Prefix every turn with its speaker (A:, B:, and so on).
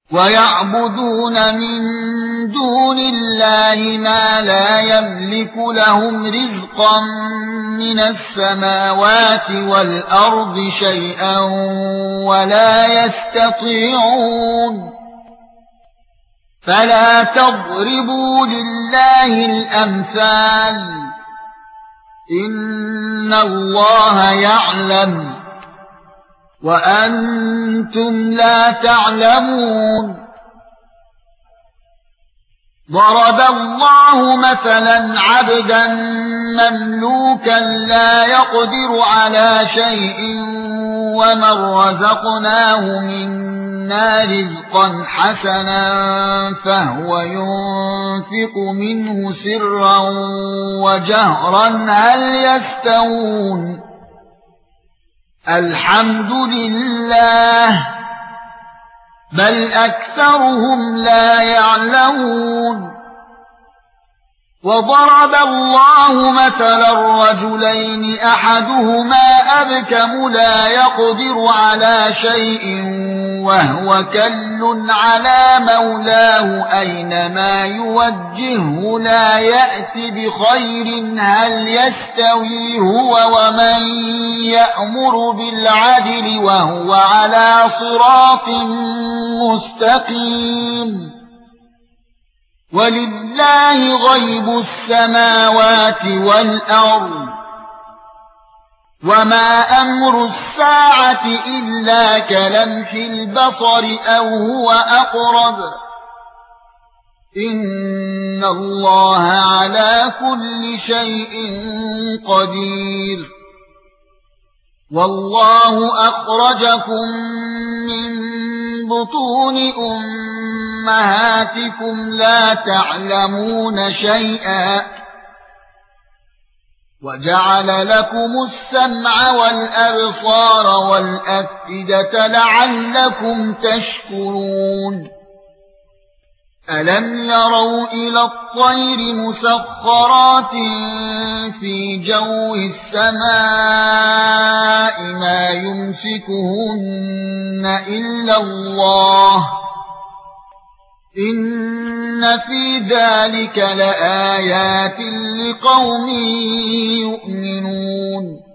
A: ويعبدون من دون الله ما لا يملك لهم رزقا من السماوات والأرض شيئا ولا يستطيعون فلا تضربوا لله الأمثال إن الله يعلم وأنتم لا تعلمون ضرب الله مثلا عبدا مملوكا لا يقدر على شيء ومن رزقناه منا رزقا حسنا فهو ينفق منه سرا وجهرا هل يستوون الحمد لله بل أكثرهم لا يعلمون وضرب الله مثلا رجلين أحدهما أبكم لا يقدر على شيء وهو كل على مولاه أينما يوجهه لا يأتي بخير هل يستوي هو ومن يأمر بالعدل وهو على صراط مستقيم ولله غيب السماوات والأرض وما أمر الساعة إلا كلمح البصر أو هو أقرب إن الله على كل شيء قدير والله أخرجكم من بطون أمهاتكم لا تعلمون شيئا وجعل لكم السمع والأبصار والأفئدة لعلكم تشكرون ألم يروا إلى الطير مسخرات في جو السماء ما يمسكهن إلا الله إن في ذلك لآيات لقوم يؤمنون